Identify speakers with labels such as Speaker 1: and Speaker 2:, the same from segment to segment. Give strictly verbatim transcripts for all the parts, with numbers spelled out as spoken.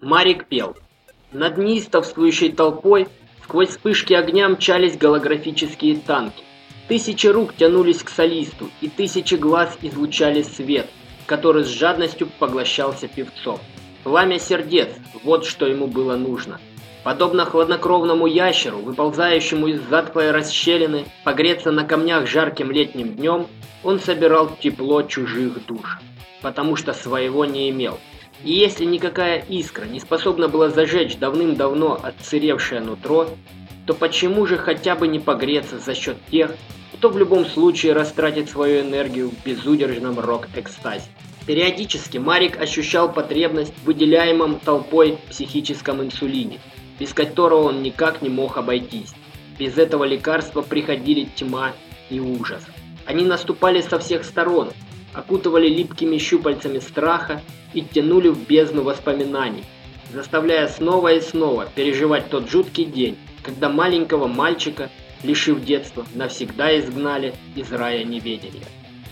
Speaker 1: Марик пел. Над неистовствующей толпой сквозь вспышки огня мчались голографические танки. Тысячи рук тянулись к солисту, и тысячи глаз излучали свет, который с жадностью поглощался певцом. Пламя сердец – вот что ему было нужно. Подобно хладнокровному ящеру, выползающему из затклой расщелины, погреться на камнях жарким летним днем, он собирал тепло чужих душ, потому что своего не имел. И если никакая искра не способна была зажечь давным-давно отсыревшее нутро, то почему же хотя бы не погреться за счет тех, кто в любом случае растратит свою энергию в безудержном рок-экстазе? Периодически Марик ощущал потребность в выделяемом толпой психическом инсулине, без которого он никак не мог обойтись. Без этого лекарства приходили тьма и ужас. Они наступали со всех сторон, окутывали липкими щупальцами страха и тянули в бездну воспоминаний, заставляя снова и снова переживать тот жуткий день, когда маленького мальчика, лишив детства, навсегда изгнали из рая неведения.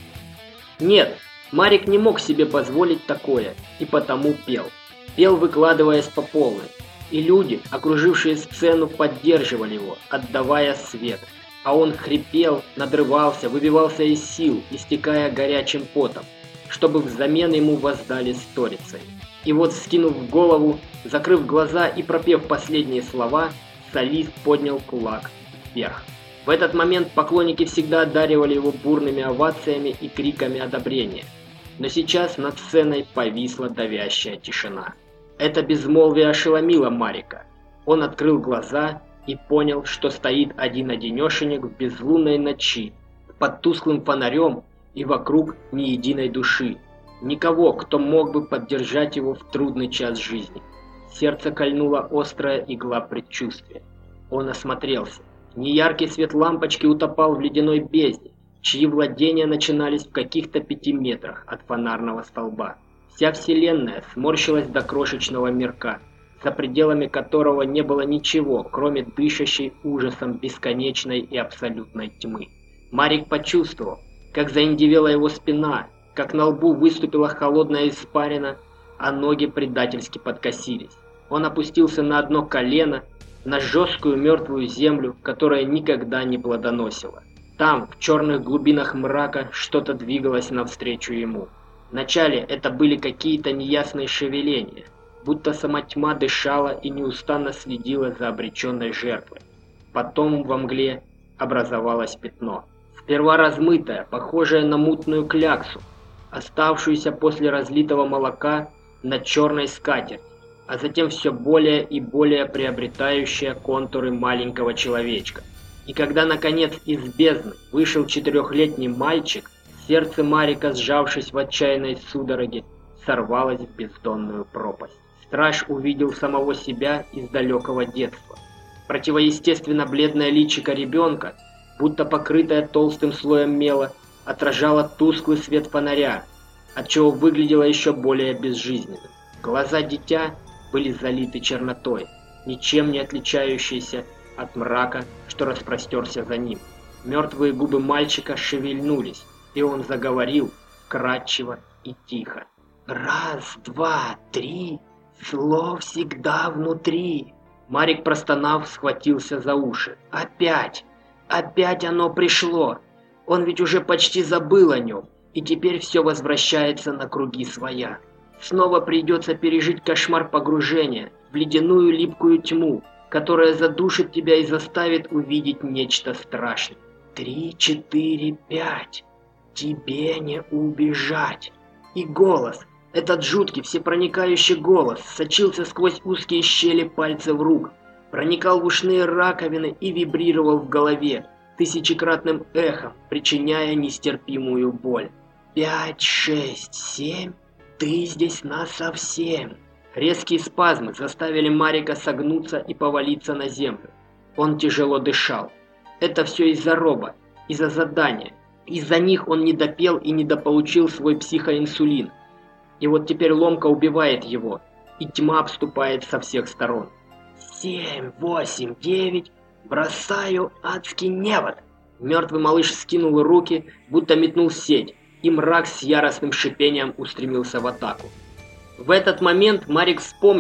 Speaker 1: Нет, Марик не мог себе позволить такое, и потому пел. Пел, выкладываясь по полной. И люди, окружившие сцену, поддерживали его, отдавая свет. А он хрипел, надрывался, выбивался из сил, истекая горячим потом, чтобы взамен ему воздали сторицей. И вот, скинув голову, закрыв глаза и пропев последние слова, солист поднял кулак вверх. В этот момент поклонники всегда одаривали его бурными овациями и криками одобрения. Но сейчас над сценой повисла давящая тишина. Это безмолвие ошеломило Марика. Он открыл глаза и понял, что стоит один-одинешенек в безлунной ночи, под тусклым фонарем, и вокруг ни единой души. Никого, кто мог бы поддержать его в трудный час жизни. Сердце кольнула острая игла предчувствия. Он осмотрелся. Неяркий свет лампочки утопал в ледяной бездне, чьи владения начинались в каких-то пяти метрах от фонарного столба. Вся вселенная сморщилась до крошечного мирка, за пределами которого не было ничего, кроме дышащей ужасом бесконечной и абсолютной тьмы. Марик почувствовал, как заиндевела его спина, как на лбу выступила холодная испарина, а ноги предательски подкосились. Он опустился на одно колено, на жесткую мертвую землю, которая никогда не плодоносила. Там, в черных глубинах мрака, что-то двигалось навстречу ему. Вначале это были какие-то неясные шевеления, будто сама тьма дышала и неустанно следила за обреченной жертвой. Потом во мгле образовалось пятно. Сперва размытое, похожее на мутную кляксу, оставшуюся после разлитого молока на черной скатерти, а затем все более и более приобретающее контуры маленького человечка. И когда, наконец, из бездны вышел четырехлетний мальчик, сердце Марика, сжавшись в отчаянной судороге, сорвалось в бездонную пропасть. Страж увидел самого себя из далекого детства. Противоестественно бледное личико ребенка, будто покрытое толстым слоем мела, отражало тусклый свет фонаря, отчего выглядело еще более безжизненным. Глаза дитя были залиты чернотой, ничем не отличающейся от мрака, что распростерся за ним. Мертвые губы мальчика шевельнулись, и он заговорил вкрадчиво и тихо. «Раз, два, три, зло всегда внутри». Марик, простонав, схватился за уши. «Опять! Опять оно пришло! Он ведь уже почти забыл о нем, и теперь все возвращается на круги своя. Снова придется пережить кошмар погружения в ледяную липкую тьму, которая задушит тебя и заставит увидеть нечто страшное. Три, четыре, пять. Тебе не убежать». И голос, этот жуткий, всепроникающий голос, сочился сквозь узкие щели пальцев рук, проникал в ушные раковины и вибрировал в голове тысячекратным эхом, причиняя нестерпимую боль. «Пять, шесть, семь. Ты здесь насовсем». Резкие спазмы заставили Марика согнуться и повалиться на землю. Он тяжело дышал. Это все из-за Роба, из-за задания. Из-за них он не допел и недополучил свой психоинсулин. И вот теперь ломка убивает его, и тьма обступает со всех сторон. «Семь, восемь, девять. Бросаю адский невод». Мертвый малыш скинул руки, будто метнул сеть, и мрак с яростным шипением устремился в атаку. В этот момент Марик вспомнил,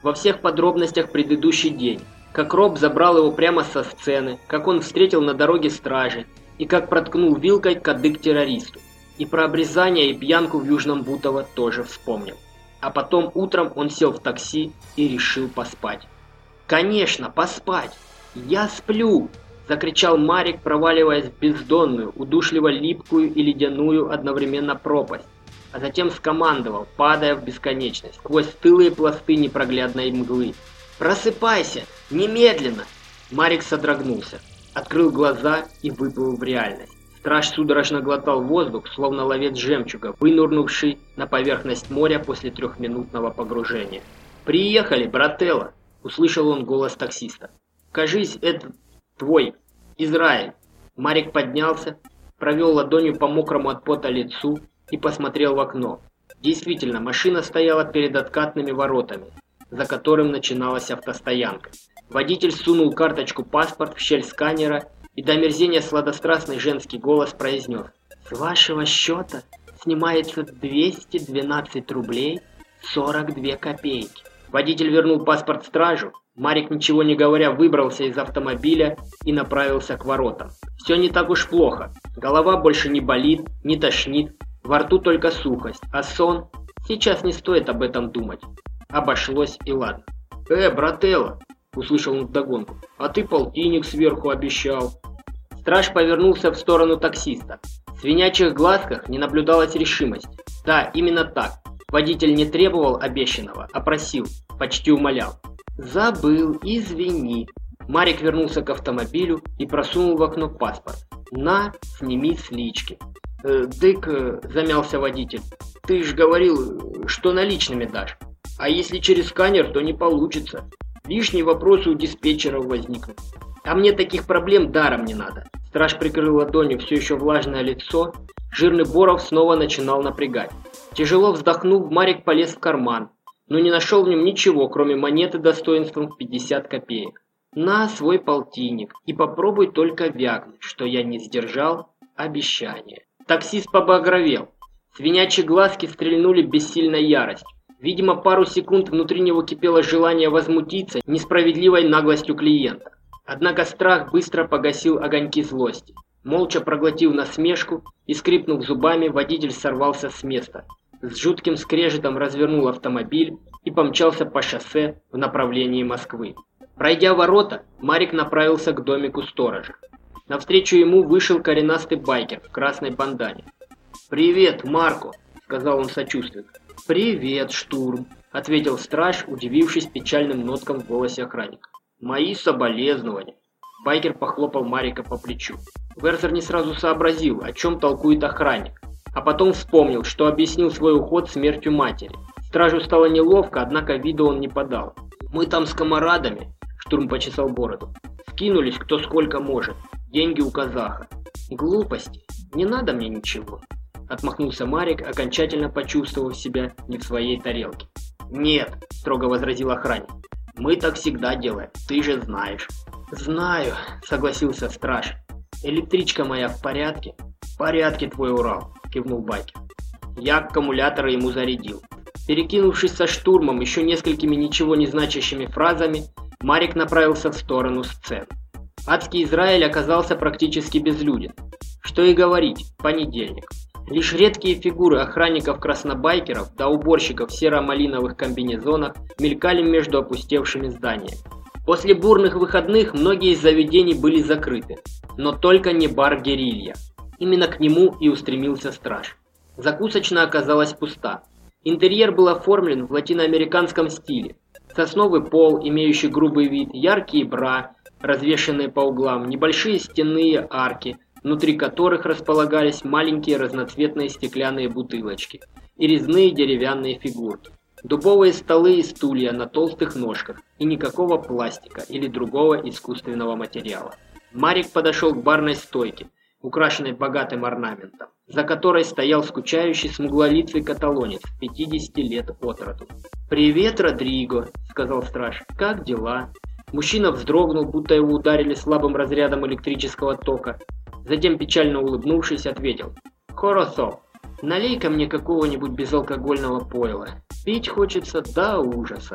Speaker 1: во всех подробностях предыдущий день, как Роб забрал его прямо со сцены, как он встретил на дороге стражи, и как проткнул вилкой кадык террористу. И про обрезание и пьянку в Южном Бутово тоже вспомнил. А потом утром он сел в такси и решил поспать. «Конечно, поспать! Я сплю!» – закричал Марик, проваливаясь в бездонную, удушливо липкую и ледяную одновременно пропасть, а затем скомандовал, падая в бесконечность, сквозь стылые пласты непроглядной мглы. «Просыпайся! Немедленно!» Марик содрогнулся, открыл глаза и выплыл в реальность. Страж судорожно глотал воздух, словно ловец жемчуга, вынурнувший на поверхность моря после трехминутного погружения. «Приехали, брателло!» – услышал он голос таксиста. «Кажись, это твой, Израиль!» Марик поднялся, провел ладонью по мокрому от пота лицу и посмотрел в окно. Действительно, машина стояла перед откатными воротами, за которым начиналась автостоянка. Водитель сунул карточку паспорт в щель сканера, и до омерзения сладострастный женский голос произнес: «С вашего счета снимается двести двенадцать рублей сорок две копейки». Водитель вернул паспорт стражу. Марик, ничего не говоря, выбрался из автомобиля и направился к воротам. Все не так уж плохо. Голова больше не болит, не тошнит, во рту только сухость, а сон... Сейчас не стоит об этом думать. Обошлось и ладно. «Э, брателло!» – услышал он вдогонку. «А ты полтинник сверху обещал». Страж повернулся в сторону таксиста. В свинячих глазках не наблюдалась решимость. Да, именно так. Водитель не требовал обещанного, а просил, почти умолял. «Забыл, извини». Марик вернулся к автомобилю и просунул в окно паспорт. «На, сними с лички». «Э, дык», э, замялся водитель, — «ты ж говорил, что наличными дашь. А если через сканер, то не получится. Лишние вопросы у диспетчеров возникнут. А мне таких проблем даром не надо». Страж прикрыл ладонью все еще влажное лицо. Жирный Боров снова начинал напрягать. Тяжело вздохнув, Марик полез в карман, но не нашел в нем ничего, кроме монеты достоинством в пятьдесят копеек. «На свой полтинник и попробуй только вякнуть, что я не сдержал обещание». Таксист побагровел. Свинячьи глазки стрельнули бессильной яростью. Видимо, пару секунд внутри него кипело желание возмутиться несправедливой наглостью клиента. Однако страх быстро погасил огоньки злости. Молча проглотив насмешку и скрипнув зубами, водитель сорвался с места. С жутким скрежетом развернул автомобиль и помчался по шоссе в направлении Москвы. Пройдя ворота, Марик направился к домику сторожа. Навстречу ему вышел коренастый байкер в красной бандане. «Привет, Марко», — сказал он сочувственно. «Привет, Штурм», — ответил страж, удивившись печальным ноткам в голосе охранника. «Мои соболезнования». Байкер похлопал Марика по плечу. Верзер не сразу сообразил, о чем толкует охранник, а потом вспомнил, что объяснил свой уход смертью матери. Стражу стало неловко, однако виду он не подал. «Мы там с комарадами», — Штурм почесал бороду, — «скинулись кто сколько может. Деньги у казаха». «Глупости. Не надо мне ничего», — отмахнулся Марик, окончательно почувствовав себя не в своей тарелке. «Нет», — строго возразил охранник. «Мы так всегда делаем, ты же знаешь». «Знаю», — согласился страж. «Электричка моя в порядке?» «В порядке твой Урал», — кивнул байкер. Я аккумуляторы ему зарядил. Перекинувшись со Штурмом еще несколькими ничего не значащими фразами, Марик направился в сторону сцены. Адский Израиль оказался практически безлюден. Что и говорить, понедельник. Лишь редкие фигуры охранников-краснобайкеров да уборщиков в серо-малиновых комбинезонах мелькали между опустевшими зданиями. После бурных выходных многие из заведений были закрыты, но только не бар «Герилья». Именно к нему и устремился страж. Закусочная оказалась пуста. Интерьер был оформлен в латиноамериканском стиле. Сосновый пол, имеющий грубый вид, яркие бра, развешанные по углам, небольшие стенные арки, внутри которых располагались маленькие разноцветные стеклянные бутылочки и резные деревянные фигурки. Дубовые столы и стулья на толстых ножках и никакого пластика или другого искусственного материала. Марик подошел к барной стойке, украшенной богатым орнаментом, за которой стоял скучающий смуглолицый каталонец пятидесяти лет от роду. «Привет, Родриго», — сказал страж, — «как дела?» Мужчина вздрогнул, будто его ударили слабым разрядом электрического тока. Затем, печально улыбнувшись, ответил: «Хорошо, налей-ка мне какого-нибудь безалкогольного пойла. Пить хочется до ужаса».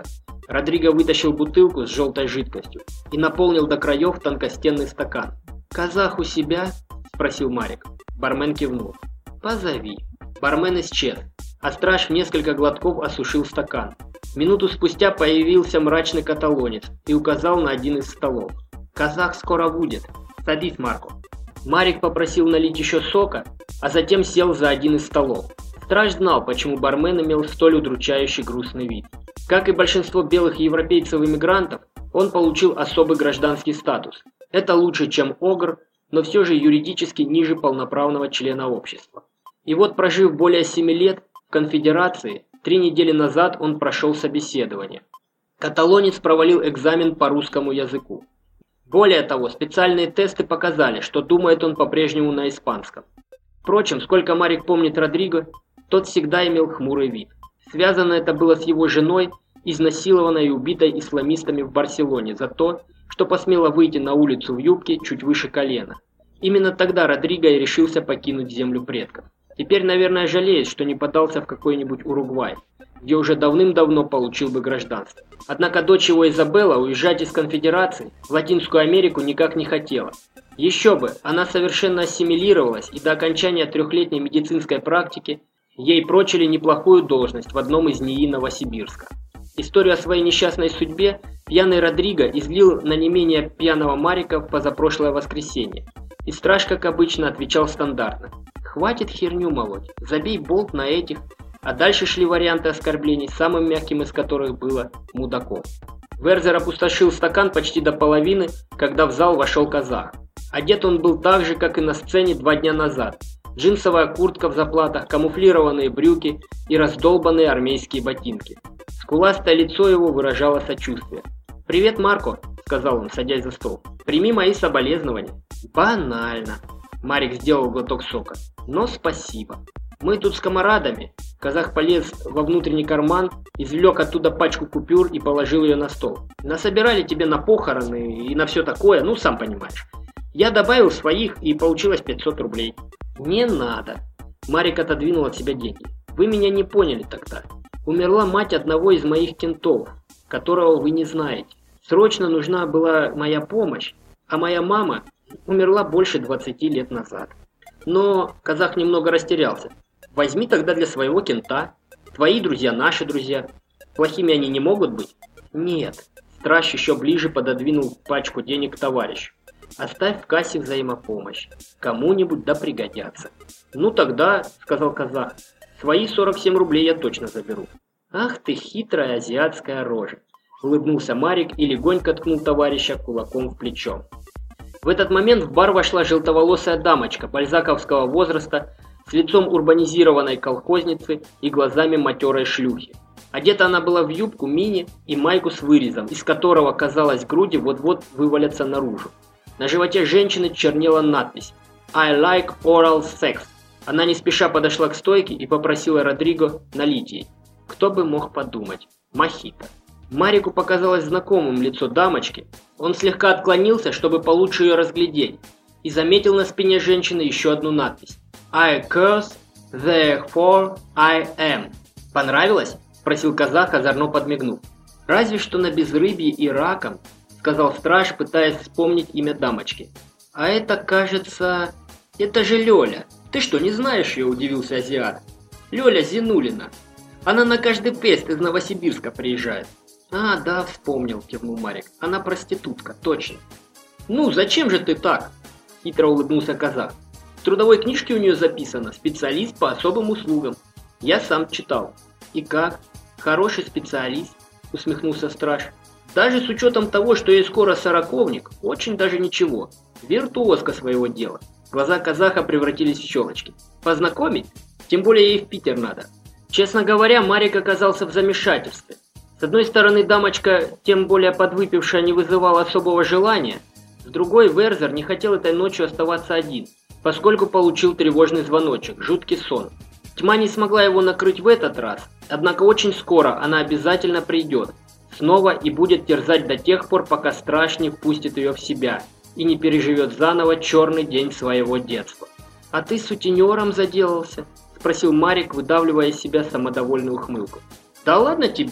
Speaker 1: Родриго вытащил бутылку с желтой жидкостью и наполнил до краев тонкостенный стакан. «Казах у себя?» – спросил Марик. Бармен кивнул. «Позови». Бармен исчез, а страж в несколько глотков осушил стакан. Минуту спустя появился мрачный каталонец и указал на один из столов. «Казах скоро будет. Садись, Марко». Марик попросил налить еще сока, а затем сел за один из столов. Страж знал, почему бармен имел столь удручающий грустный вид. Как и большинство белых европейцев-иммигрантов, он получил особый гражданский статус. Это лучше, чем огр, но все же юридически ниже полноправного члена общества. И вот, прожив более семи лет в конфедерации, три недели назад он прошел собеседование. Каталонец провалил экзамен по русскому языку. Более того, специальные тесты показали, что думает он по-прежнему на испанском. Впрочем, сколько Марик помнит Родриго, тот всегда имел хмурый вид. Связано это было с его женой, изнасилованной и убитой исламистами в Барселоне за то, что посмела выйти на улицу в юбке чуть выше колена. Именно тогда Родриго и решился покинуть землю предков. Теперь, наверное, жалеет, что не подался в какой-нибудь Уругвай, где уже давным-давно получил бы гражданство. Однако дочь его Изабелла уезжать из конфедерации в Латинскую Америку никак не хотела. Еще бы, она совершенно ассимилировалась, и до окончания трехлетней медицинской практики ей прочили неплохую должность в одном из НИИ Новосибирска. Историю о своей несчастной судьбе пьяный Родриго излил на не менее пьяного Марика в позапрошлое воскресенье. И страж, как обычно, отвечал стандартно: «Хватит херню молоть, забей болт на этих». А дальше шли варианты оскорблений, самым мягким из которых было «мудаком». Верзер опустошил стакан почти до половины, когда в зал вошел казах. Одет он был так же, как и на сцене два дня назад. Джинсовая куртка в заплатах, камуфлированные брюки и раздолбанные армейские ботинки. Скуластое лицо его выражало сочувствие. «Привет, Марко», — сказал он, садясь за стол. «Прими мои соболезнования». «Банально». Марик сделал глоток сока. «Но спасибо. Мы тут с камарадами». Казах полез во внутренний карман, извлек оттуда пачку купюр и положил ее на стол. «Насобирали тебе на похороны и на все такое, ну сам понимаешь. Я добавил своих, и получилось пятьсот рублей». «Не надо». Марик отодвинул от себя деньги. «Вы меня не поняли тогда. Умерла мать одного из моих кентов, которого вы не знаете. Срочно нужна была моя помощь, а моя мама умерла больше двадцати лет назад». Но казах немного растерялся. «Возьми тогда для своего кента. Твои друзья, наши друзья. Плохими они не могут быть?» «Нет». Страж еще ближе пододвинул пачку денег к товарищу. «Оставь в кассе взаимопомощь. Кому-нибудь да пригодятся». «Ну тогда», — сказал казах, — «свои сорок семь рублей я точно заберу». «Ах ты хитрая азиатская рожа», — улыбнулся Марик и легонько ткнул товарища кулаком в плечо. В этот момент в бар вошла желтоволосая дамочка бальзаковского возраста с лицом урбанизированной колхозницы и глазами матерой шлюхи. Одета она была в юбку мини и майку с вырезом, из которого, казалось, груди вот-вот вывалятся наружу. На животе женщины чернела надпись «I like oral sex». Она не спеша подошла к стойке и попросила Родриго налить ей. Кто бы мог подумать? Мохито. Марику показалось знакомым лицо дамочки. Он слегка отклонился, чтобы получше ее разглядеть, и заметил на спине женщины еще одну надпись «I curse, therefore I am». «Понравилось?» – спросил казах, озорно подмигнув. «Разве что на безрыбье и раком», – сказал страж, пытаясь вспомнить имя дамочки. «А это, кажется... это же Лёля. Ты что, не знаешь ее?» – удивился азиат. «Лёля Зинулина. Она на каждый фест из Новосибирска приезжает». «А, да, вспомнил», – кивнул Марик. «Она проститутка, точно». «Ну, зачем же ты так?» – хитро улыбнулся казах. «В трудовой книжке у нее записано «Специалист по особым услугам». Я сам читал». «И как? Хороший специалист?» – усмехнулся страж. «Даже с учетом того, что ей скоро сороковник, очень даже ничего. Виртуозка своего дела». Глаза казаха превратились в щелочки. «Познакомить? Тем более ей в Питер надо». Честно говоря, Марик оказался в замешательстве. С одной стороны, дамочка, тем более подвыпившая, не вызывала особого желания. С другой, Верзер не хотел этой ночью оставаться один, поскольку получил тревожный звоночек, жуткий сон. Тьма не смогла его накрыть в этот раз, однако очень скоро она обязательно придет. Снова и будет терзать до тех пор, пока страж не впустит ее в себя и не переживет заново черный день своего детства. «А ты сутенером заделался?» – спросил Марик, выдавливая из себя самодовольную ухмылку. «Да ладно тебе!»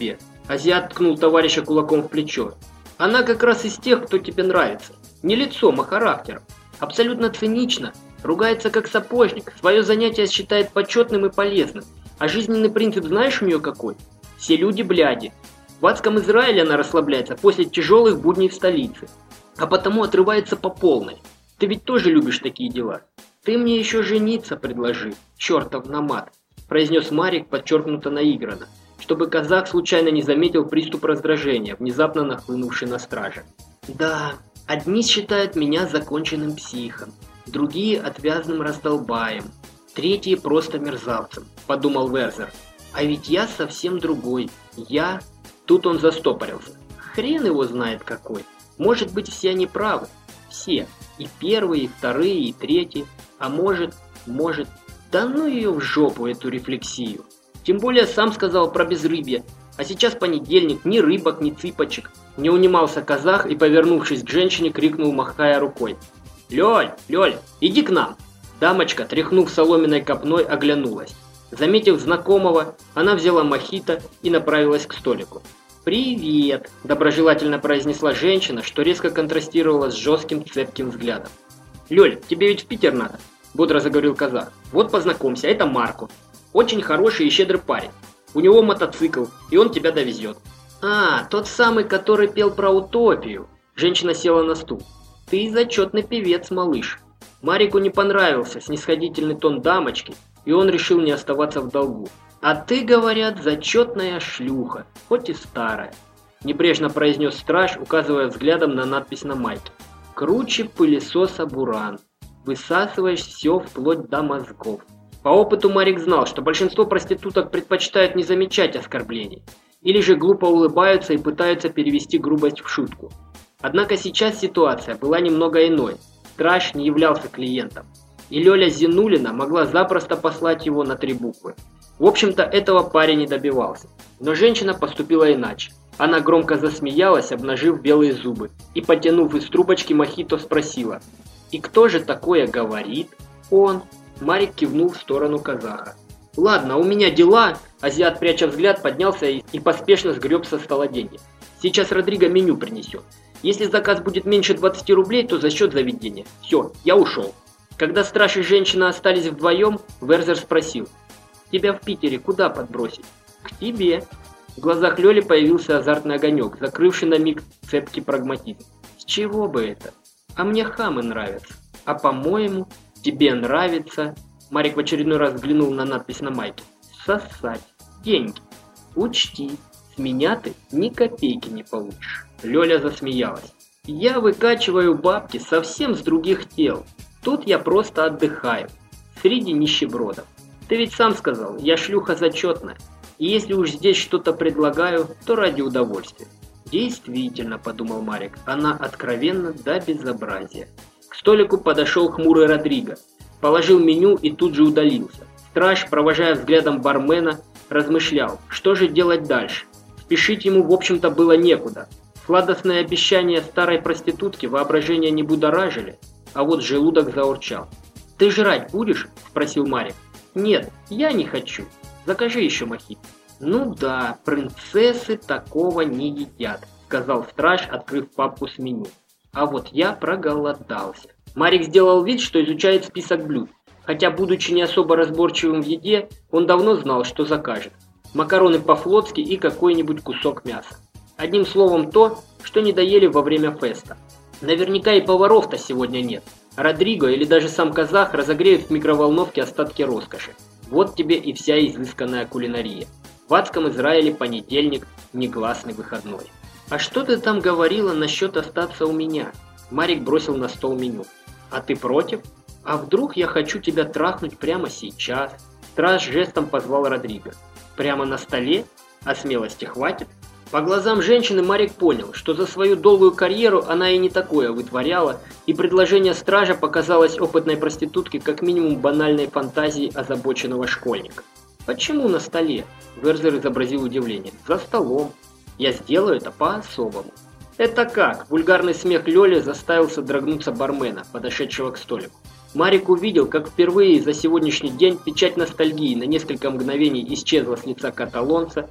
Speaker 1: Азиат ткнул товарища кулаком в плечо. Она как раз из тех, кто тебе нравится. Не лицом, а характером. Абсолютно цинично. Ругается как сапожник. Свое занятие считает почетным и полезным. А жизненный принцип знаешь у нее какой? Все люди бляди. В адском Израиле она расслабляется после тяжелых будней в столице. А потому отрывается по полной. Ты ведь тоже любишь такие дела. Ты мне еще жениться предложи, чертов намат, произнес Марик подчеркнуто наигранно, чтобы казах случайно не заметил приступ раздражения, внезапно нахлынувший на стража. Да, одни считают меня законченным психом, другие отвязным раздолбаем, третьи просто мерзавцем, подумал Верзер. А ведь я совсем другой. Я... Тут он застопорился. Хрен его знает какой. Может быть, все они правы. Все. И первые, и вторые, и третьи. А может, может... Да ну ее в жопу, эту рефлексию. Тем более сам сказал про безрыбье. А сейчас понедельник, ни рыбок, ни цыпочек. Не унимался казах и, повернувшись к женщине, крикнул, махая рукой. «Лёль, Лёль, иди к нам!» Дамочка, тряхнув соломенной копной, оглянулась. Заметив знакомого, она взяла мохито и направилась к столику. «Привет!» – доброжелательно произнесла женщина, что резко контрастировало с жестким цепким взглядом. «Лёль, тебе ведь в Питер надо?» – бодро заговорил казах. «Вот познакомься, это Марко. Очень хороший и щедрый парень. У него мотоцикл, и он тебя довезет». «А, тот самый, который пел про утопию». Женщина села на стул. «Ты зачетный певец, малыш». Марику не понравился снисходительный тон дамочки, и он решил не оставаться в долгу. «А ты, говорят, зачетная шлюха, хоть и старая», – небрежно произнес страж, указывая взглядом на надпись на майке. «Круче пылесоса Буран. Высасываешь все вплоть до мозгов». По опыту Марик знал, что большинство проституток предпочитают не замечать оскорблений, или же глупо улыбаются и пытаются перевести грубость в шутку. Однако сейчас ситуация была немного иной. Страж не являлся клиентом, и Лёля Зинулина могла запросто послать его на три буквы. В общем-то, этого парень не добивался. Но женщина поступила иначе. Она громко засмеялась, обнажив белые зубы, и, потянув из трубочки мохито, спросила: «И кто же такое говорит?» «Он». Марик кивнул в сторону казаха. «Ладно, у меня дела». Азиат, пряча взгляд, поднялся и, и поспешно сгреб со стола деньги. «Сейчас Родриго меню принесет. Если заказ будет меньше двадцати рублей, то за счет заведения. Все, я ушел». Когда страж и женщина остались вдвоем, Верзер спросил: «Тебя в Питере куда подбросить?» «К тебе». В глазах Лёли появился азартный огонек, закрывший на миг цепкий прагматизм. «С чего бы это? А мне хамы нравятся. А по-моему, тебе нравится...» Марик в очередной раз взглянул на надпись на майке. «Сосать. Деньги. Учти, с меня ты ни копейки не получишь». Лёля засмеялась. «Я выкачиваю бабки совсем с других тел. Тут я просто отдыхаю. Среди нищебродов. Ты ведь сам сказал, я шлюха зачетная. И если уж здесь что-то предлагаю, то ради удовольствия». «Действительно», — подумал Марик, — «она откровенно до безобразия». К столику подошел хмурый Родриго. Положил меню и тут же удалился. Страж, провожая взглядом бармена, размышлял, что же делать дальше. Спешить ему, в общем-то, было некуда. Сладостные обещания старой проститутки воображение не будоражили, а вот желудок заурчал. «Ты жрать будешь?» – спросил Марик. «Нет, я не хочу. Закажи еще мохито». «Ну да, принцессы такого не едят», – сказал страж, открыв папку с меню. «А вот я проголодался». Марик сделал вид, что изучает список блюд. Хотя, будучи не особо разборчивым в еде, он давно знал, что закажет. Макароны по-флотски и какой-нибудь кусок мяса. Одним словом, то, что не доели во время феста. Наверняка и поваров-то сегодня нет. Родриго или даже сам казах разогреют в микроволновке остатки роскоши. Вот тебе и вся изысканная кулинария. В адском Израиле понедельник – негласный выходной. «А что ты там говорила насчет остаться у меня?» Марик бросил на стол меню. «А ты против? А вдруг я хочу тебя трахнуть прямо сейчас?» Страж жестом позвал Родриго. «Прямо на столе? А смелости хватит?» По глазам женщины Марик понял, что за свою долгую карьеру она и не такое вытворяла, и предложение стража показалось опытной проститутке как минимум банальной фантазией озабоченного школьника. «Почему на столе?» – Верзер изобразил удивление. «За столом. Я сделаю это по-особому». «Это как?» – вульгарный смех Лёли заставил содрогнуться бармена, подошедшего к столику. Марик увидел, как впервые за сегодняшний день печать ностальгии на несколько мгновений исчезла с лица каталонца,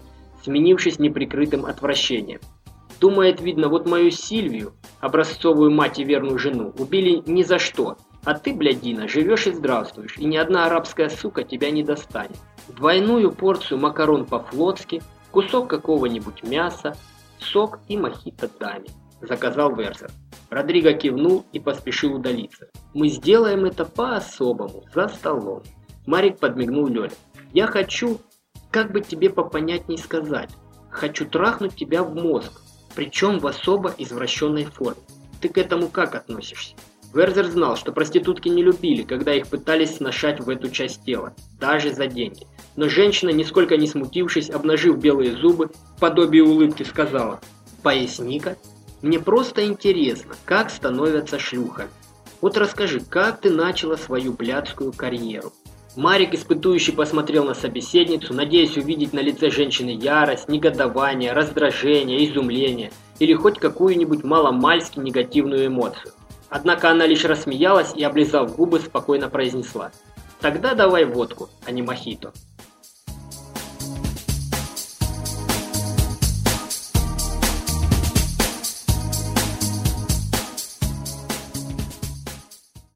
Speaker 1: сменившись неприкрытым отвращением. Думает, видно, вот мою Сильвию, образцовую мать и верную жену, убили ни за что, а ты, блядина, живешь и здравствуешь, и ни одна арабская сука тебя не достанет. Двойную порцию макарон по-флотски, кусок какого-нибудь мяса, сок и мохито даме, заказал Верзер. Родриго кивнул и поспешил удалиться. Мы сделаем это по-особому, за столом. Марик подмигнул Лёле. Я хочу, как бы тебе попонятней сказать, хочу трахнуть тебя в мозг, причем в особо извращенной форме. Ты к этому как относишься? Верзер знал, что проститутки не любили, когда их пытались сношать в эту часть тела, даже за деньги. Но женщина, нисколько не смутившись, обнажив белые зубы, в подобии улыбки сказала: «Поясни-ка, мне просто интересно, как становятся шлюхами. Вот расскажи, как ты начала свою блядскую карьеру?» Марик, испытующий, посмотрел на собеседницу, надеясь увидеть на лице женщины ярость, негодование, раздражение, изумление или хоть какую-нибудь маломальски негативную эмоцию. Однако она лишь рассмеялась и, облизав губы, спокойно произнесла: «Тогда давай водку, а не мохито».